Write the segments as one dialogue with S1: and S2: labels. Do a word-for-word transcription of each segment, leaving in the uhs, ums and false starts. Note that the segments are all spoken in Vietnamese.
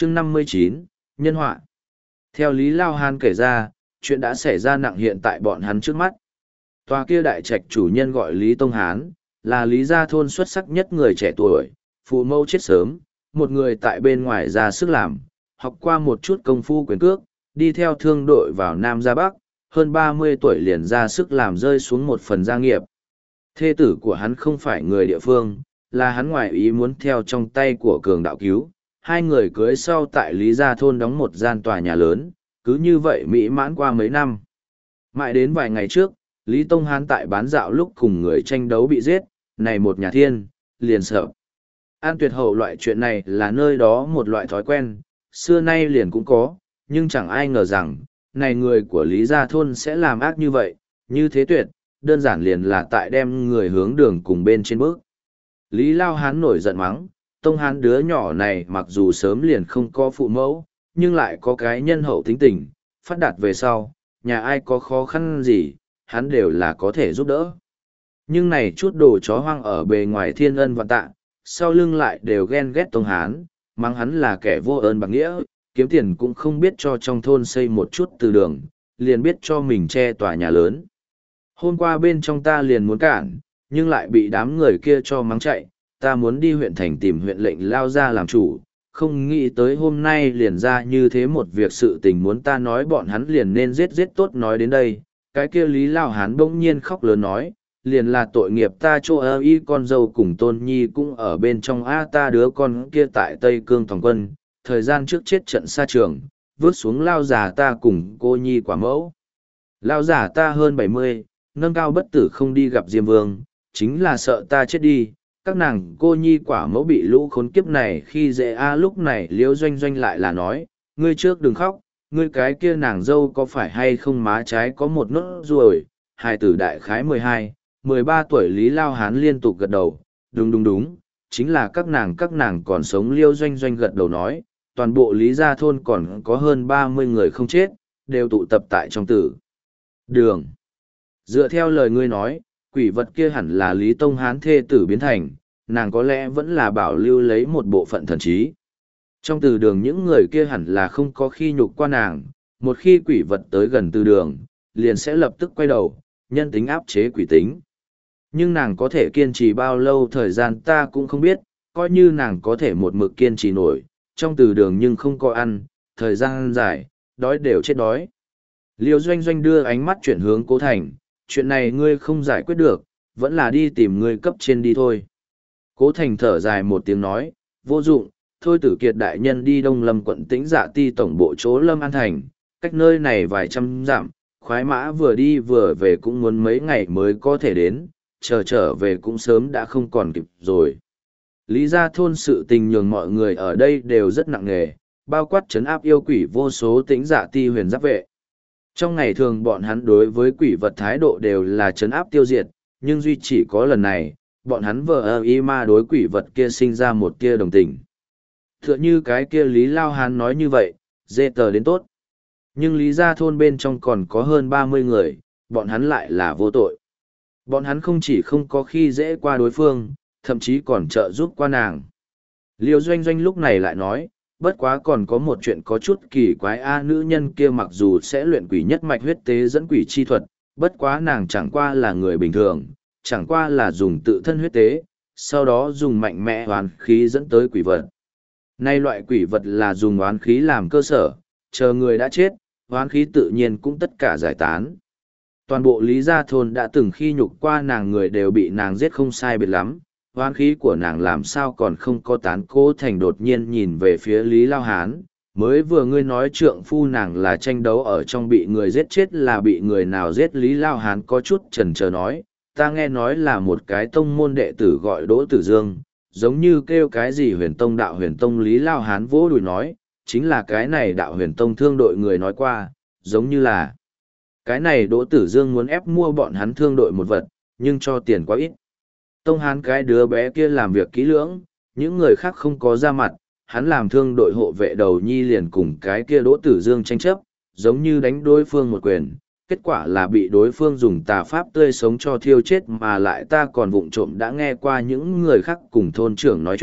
S1: chương năm mươi chín, nhân họa. Theo Lý Lao Hán kể ra, chuyện đã xảy ra nặng hiện tại bọn hắn trước mắt. Tòa kia đại trạch chủ nhân gọi Lý Tông Hán, là Lý gia thôn xuất sắc nhất người trẻ tuổi, phụ mẫu chết sớm, một người tại bên ngoài ra sức làm, học qua một chút công phu quyền cước, đi theo thương đội vào Nam ra Bắc, hơn ba mươi tuổi liền ra sức làm rơi xuống một phần gia nghiệp. Thê tử của hắn không phải người địa phương, là hắn ngoại ý muốn theo trong tay của Cường Đạo cứu, hai người cưới sau tại Lý gia thôn đóng một gian tòa nhà lớn, cứ như vậy mỹ mãn qua mấy năm. Mãi đến vài ngày trước, Lý Tông Hán tại bán dạo lúc cùng người tranh đấu bị giết, này một nhà thiên, liền sợ. An tuyệt hậu loại chuyện này là nơi đó một loại thói quen, xưa nay liền cũng có, nhưng chẳng ai ngờ rằng, này người của Lý gia thôn sẽ làm ác như vậy, như thế tuyệt, đơn giản liền là tại đem người hướng đường cùng bên trên bước. Lý Lao Hán nổi giận mắng, Tông Hán đứa nhỏ này mặc dù sớm liền không có phụ mẫu, nhưng lại có cái nhân hậu tính tình, phát đạt về sau, nhà ai có khó khăn gì, hắn đều là có thể giúp đỡ. Nhưng này chút đồ chó hoang ở bề ngoài thiên ân vạn tạ, sau lưng lại đều ghen ghét Tông Hán, mắng hắn là kẻ vô ơn bạc nghĩa, kiếm tiền cũng không biết cho trong thôn xây một chút từ đường, liền biết cho mình che tòa nhà lớn. Hôm qua bên trong ta liền muốn cản, nhưng lại bị đám người kia cho mắng chạy, ta muốn đi huyện thành tìm huyện lệnh Lao ra làm chủ, không nghĩ tới hôm nay liền ra như thế một việc sự tình muốn ta nói bọn hắn liền nên giết giết tốt nói đến đây. Cái kia Lý Lao Hán bỗng nhiên khóc lớn nói, liền là tội nghiệp ta chỗ ơ y con dâu cùng tôn nhi cũng ở bên trong a ta đứa con kia tại Tây Cương Tòng Quân, thời gian trước chết trận xa trường, vứt xuống Lao già ta cùng cô nhi quả mẫu. Lao già ta hơn bảy mươi, nâng cao bất tử không đi gặp Diêm Vương, chính là sợ ta chết đi, các nàng cô nhi quả mẫu bị lũ khốn kiếp này khi dễ a lúc này Liễu Doanh Doanh lại là nói, ngươi trước đừng khóc, ngươi cái kia nàng dâu có phải hay không má trái có một nốt ruồi, hài tử đại khái mười hai, mười ba tuổi Lý Lao Hán liên tục gật đầu, đúng đúng đúng, chính là các nàng các nàng còn sống. Liễu Doanh Doanh gật đầu nói, toàn bộ Lý gia thôn còn có hơn ba mươi người không chết, đều tụ tập tại trong tử đường. Dựa theo lời ngươi nói, quỷ vật kia hẳn là Lý Tông Hán thê tử biến thành, nàng có lẽ vẫn là bảo lưu lấy một bộ phận thần trí. Trong từ đường những người kia hẳn là không có khi nhục qua nàng, một khi quỷ vật tới gần từ đường, liền sẽ lập tức quay đầu, nhân tính áp chế quỷ tính. Nhưng nàng có thể kiên trì bao lâu thời gian ta cũng không biết, coi như nàng có thể một mực kiên trì nổi, trong từ đường nhưng không có ăn, thời gian dài, đói đều chết đói. Liêu Doanh Doanh đưa ánh mắt chuyển hướng Cố Thành, chuyện này ngươi không giải quyết được, vẫn là đi tìm ngươi cấp trên đi thôi. Cố Thành thở dài một tiếng nói, vô dụng, thôi Tử Kiệt đại nhân đi Đông Lâm quận Tĩnh Dạ Ti tổng bộ chỗ Lâm An Thành, cách nơi này vài trăm dặm, khoái mã vừa đi vừa về cũng muốn mấy ngày mới có thể đến, chờ trở về cũng sớm đã không còn kịp rồi. Lý gia thôn sự tình nhường mọi người ở đây đều rất nặng nề, bao quát trấn áp yêu quỷ vô số Tĩnh Dạ Ti huyền giáp vệ. Trong ngày thường bọn hắn đối với quỷ vật thái độ đều là trấn áp tiêu diệt, nhưng duy chỉ có lần này, bọn hắn vờ ơ y ma đối quỷ vật kia sinh ra một kia đồng tình. Tựa như cái kia Lý Lao Hán nói như vậy, dê tờ đến tốt. Nhưng Lý gia thôn bên trong còn có hơn ba mươi người, bọn hắn lại là vô tội. Bọn hắn không chỉ không có khi dễ qua đối phương, thậm chí còn trợ giúp qua nàng. Liêu Doanh Doanh lúc này lại nói, bất quá còn có một chuyện có chút kỳ quái a nữ nhân kia mặc dù sẽ luyện quỷ nhất mạch huyết tế dẫn quỷ chi thuật, bất quá nàng chẳng qua là người bình thường, chẳng qua là dùng tự thân huyết tế, sau đó dùng mạnh mẽ oán khí dẫn tới quỷ vật. Nay loại quỷ vật là dùng oán khí làm cơ sở, chờ người đã chết, oán khí tự nhiên cũng tất cả giải tán. Toàn bộ Lý gia thôn đã từng khi nhục qua nàng người đều bị nàng giết không sai biệt lắm, oán khí của nàng làm sao còn không có tán. Cố Thành đột nhiên nhìn về phía Lý Lao Hán, mới vừa ngươi nói trượng phu nàng là tranh đấu ở trong bị người giết chết là bị người nào giết. Lý Lao Hán có chút chần chờ nói, ta nghe nói là một cái tông môn đệ tử gọi Đỗ Tử Dương, giống như kêu cái gì huyền tông đạo huyền tông. Lý Lao Hán vỗ đùi nói, chính là cái này đạo huyền tông thương đội người nói qua, giống như là cái này Đỗ Tử Dương muốn ép mua bọn hắn thương đội một vật, nhưng cho tiền quá ít. Tông Hán cái đứa bé kia làm việc kỹ lưỡng, những người khác không có ra mặt, hắn làm thương đội hộ vệ đầu nhi liền cùng cái kia Đỗ Tử Dương tranh chấp, giống như đánh đối phương một quyền, kết quả là bị đối phương dùng tà pháp tươi sống cho thiêu chết. Mà lại ta còn vụng trộm đã nghe qua những người khác cùng thôn trưởng nói chuyện,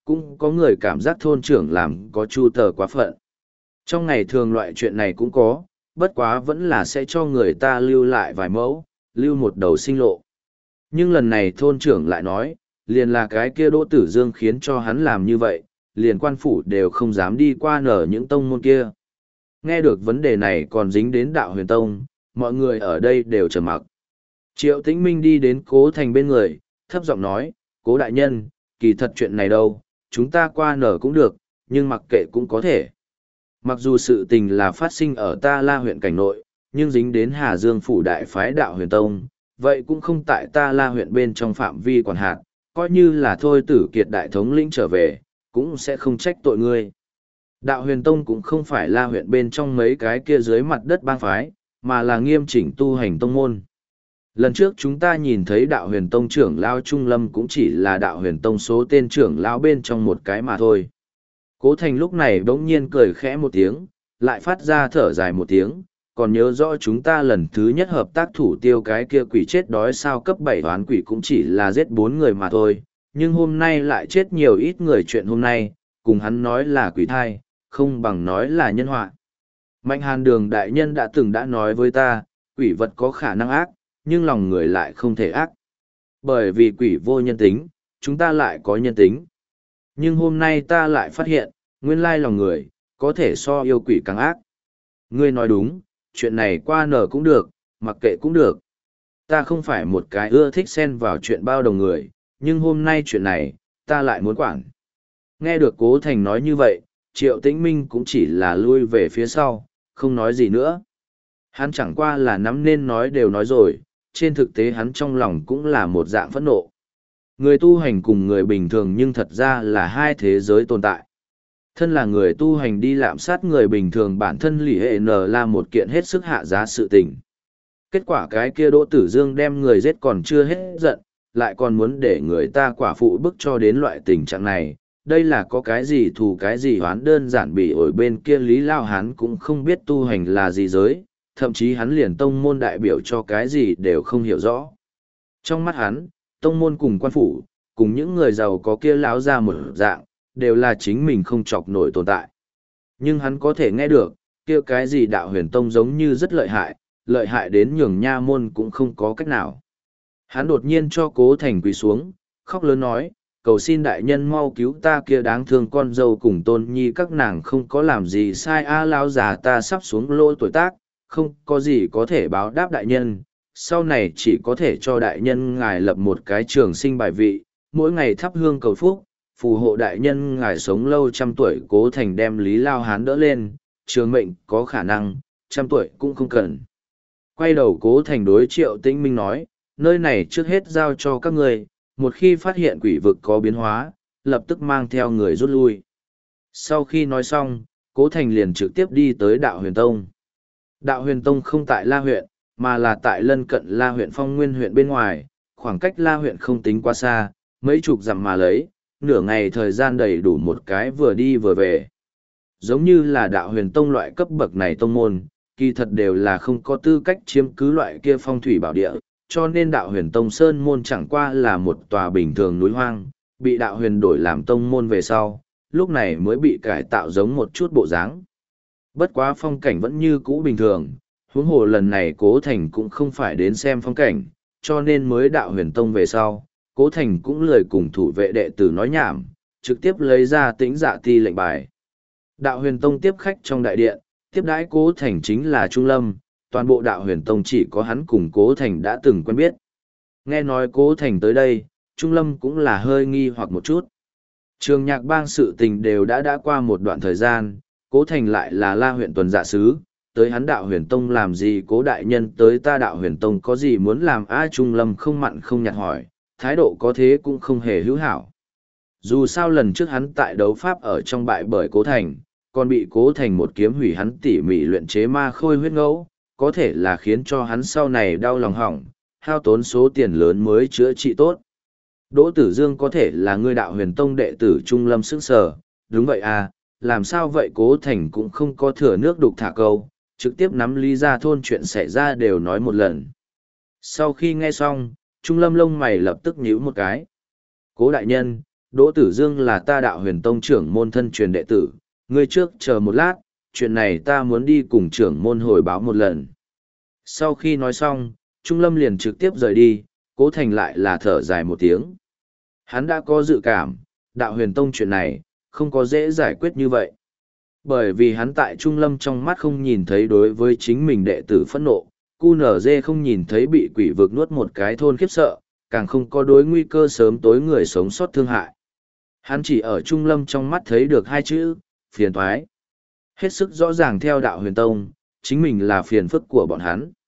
S1: cũng có người cảm giác thôn trưởng làm có chu tờ quá phận. Trong ngày thường loại chuyện này cũng có, bất quá vẫn là sẽ cho người ta lưu lại vài mẫu, lưu một đầu sinh lộ. Nhưng lần này thôn trưởng lại nói, liền là cái kia Đỗ Tử Dương khiến cho hắn làm như vậy, liền quan phủ đều không dám đi qua nở những tông môn kia. Nghe được vấn đề này còn dính đến đạo huyền tông, mọi người ở đây đều trầm mặc. Triệu Tĩnh Minh đi đến Cố Thành bên người, thấp giọng nói, Cố đại nhân, kỳ thật chuyện này đâu, chúng ta qua nở cũng được, nhưng mặc kệ cũng có thể. Mặc dù sự tình là phát sinh ở Ta La huyện cảnh nội, nhưng dính đến Hà Dương phủ đại phái đạo huyền tông, vậy cũng không tại Ta La huyện bên trong phạm vi quản hạt, coi như là thôi Tử Kiệt đại thống lĩnh trở về, cũng sẽ không trách tội ngươi. Đạo huyền tông cũng không phải La huyện bên trong mấy cái kia dưới mặt đất bang phái, mà là nghiêm chỉnh tu hành tông môn. Lần trước chúng ta nhìn thấy đạo huyền tông trưởng lão Trung Lâm cũng chỉ là đạo huyền tông số tên trưởng lão bên trong một cái mà thôi. Cố Thành lúc này bỗng nhiên cười khẽ một tiếng, lại phát ra thở dài một tiếng, còn nhớ rõ chúng ta lần thứ nhất hợp tác thủ tiêu cái kia quỷ chết đói sao cấp bảy toán quỷ cũng chỉ là giết bốn người mà thôi, nhưng hôm nay lại chết nhiều ít người chuyện hôm nay, cùng hắn nói là quỷ thai, không bằng nói là nhân họa. Mạnh Hàn Đường đại nhân đã từng đã nói với ta, quỷ vật có khả năng ác, nhưng lòng người lại không thể ác. Bởi vì quỷ vô nhân tính, chúng ta lại có nhân tính. Nhưng hôm nay ta lại phát hiện, nguyên lai lòng người, có thể so yêu quỷ càng ác. Ngươi nói đúng, chuyện này qua nở cũng được, mặc kệ cũng được. Ta không phải một cái ưa thích xen vào chuyện bao đồng người, nhưng hôm nay chuyện này, ta lại muốn quản. Nghe được Cố Thành nói như vậy, Triệu Tĩnh Minh cũng chỉ là lui về phía sau, không nói gì nữa. Hắn chẳng qua là nắm nên nói đều nói rồi, trên thực tế hắn trong lòng cũng là một dạng phẫn nộ. Người tu hành cùng người bình thường nhưng thật ra là hai thế giới tồn tại. Thân là người tu hành đi lạm sát người bình thường bản thân lì hệ n là một kiện hết sức hạ giá sự tình. Kết quả cái kia Đỗ Tử Dương đem người giết còn chưa hết giận, lại còn muốn để người ta quả phụ bức cho đến loại tình trạng này. Đây là có cái gì thù cái gì hoán, đơn giản bị ổi bên kia Lý Lao Hán cũng không biết tu hành là gì giới, thậm chí hắn liền tông môn đại biểu cho cái gì đều không hiểu rõ. Trong mắt hắn, tông môn cùng quan phủ, cùng những người giàu có kia láo ra một dạng, đều là chính mình không chọc nổi tồn tại. Nhưng hắn có thể nghe được, kia cái gì đạo huyền tông giống như rất lợi hại, lợi hại đến nhường nha môn cũng không có cách nào. Hắn đột nhiên cho Cố Thành quỳ xuống, khóc lớn nói, cầu xin đại nhân mau cứu ta kia đáng thương con dâu cùng tôn nhi các nàng không có làm gì sai a lão già ta sắp xuống lỗ tuổi tác, không có gì có thể báo đáp đại nhân, sau này chỉ có thể cho đại nhân ngài lập một cái trường sinh bài vị, mỗi ngày thắp hương cầu phúc, phù hộ đại nhân ngài sống lâu trăm tuổi. Cố Thành đem Lý Lao Hán đỡ lên, trường mệnh có khả năng, trăm tuổi cũng không cần. Quay đầu Cố Thành đối Triệu Tĩnh Minh nói, nơi này trước hết giao cho các người, một khi phát hiện quỷ vực có biến hóa, lập tức mang theo người rút lui. Sau khi nói xong, Cố Thành liền trực tiếp đi tới Đạo Huyền Tông. Đạo Huyền Tông không tại La huyện, mà là tại lân cận La huyện Phong Nguyên huyện bên ngoài, khoảng cách La huyện không tính quá xa, mấy chục dặm mà lấy, nửa ngày thời gian đầy đủ một cái vừa đi vừa về. Giống như là Đạo Huyền Tông loại cấp bậc này tông môn, kỳ thật đều là không có tư cách chiếm cứ loại kia phong thủy bảo địa, cho nên Đạo Huyền Tông Sơn môn chẳng qua là một tòa bình thường núi hoang, bị Đạo Huyền đổi làm tông môn về sau, lúc này mới bị cải tạo giống một chút bộ dáng. Bất quá phong cảnh vẫn như cũ bình thường, huống hồ lần này Cố Thành cũng không phải đến xem phong cảnh, cho nên mới Đạo Huyền Tông về sau, Cố Thành cũng lười cùng thủ vệ đệ tử nói nhảm, trực tiếp lấy ra Tĩnh Dạ Ti lệnh bài. Đạo Huyền Tông tiếp khách trong đại điện, tiếp đãi Cố Thành chính là Trung Lâm, toàn bộ Đạo Huyền Tông chỉ có hắn cùng Cố Thành đã từng quen biết. Nghe nói Cố Thành tới đây, Trung Lâm cũng là hơi nghi hoặc một chút. Trường Nhạc Bang sự tình đều đã đã qua một đoạn thời gian, Cố Thành lại là La huyện tuần dạ sứ, tới hắn Đạo Huyền Tông làm gì, Cố đại nhân tới ta Đạo Huyền Tông có gì muốn làm a? Trung Lâm không mặn không nhạt hỏi, thái độ có thế cũng không hề hữu hảo. Dù sao lần trước hắn tại đấu pháp ở trong bại bởi Cố Thành, còn bị Cố Thành một kiếm hủy hắn tỉ mỉ luyện chế ma khôi huyết ngẫu, có thể là khiến cho hắn sau này đau lòng hỏng, hao tốn số tiền lớn mới chữa trị tốt. Đỗ Tử Dương có thể là người Đạo Huyền Tông đệ tử Trung Lâm sức sở, đúng vậy à, làm sao vậy? Cố Thành cũng không có thừa nước đục thả câu, trực tiếp nắm Lý Gia thôn chuyện xảy ra đều nói một lần. Sau khi nghe xong, Trung Lâm lông mày lập tức nhíu một cái. Cố đại nhân, Đỗ Tử Dương là ta đạo huyền tông trưởng môn thân truyền đệ tử, ngươi trước chờ một lát, chuyện này ta muốn đi cùng trưởng môn hồi báo một lần. Sau khi nói xong, Trung Lâm liền trực tiếp rời đi, Cố Thành lại là thở dài một tiếng. Hắn đã có dự cảm, đạo huyền tông chuyện này, không có dễ giải quyết như vậy. Bởi vì hắn tại Trung Lâm trong mắt không nhìn thấy đối với chính mình đệ tử phẫn nộ, cu nở dê không nhìn thấy bị quỷ vực nuốt một cái thôn khiếp sợ, càng không có đối nguy cơ sớm tối người sống sót thương hại. Hắn chỉ ở Trung Lâm trong mắt thấy được hai chữ, phiền thoái. Hết sức rõ ràng theo đạo huyền tông, chính mình là phiền phức của bọn hắn.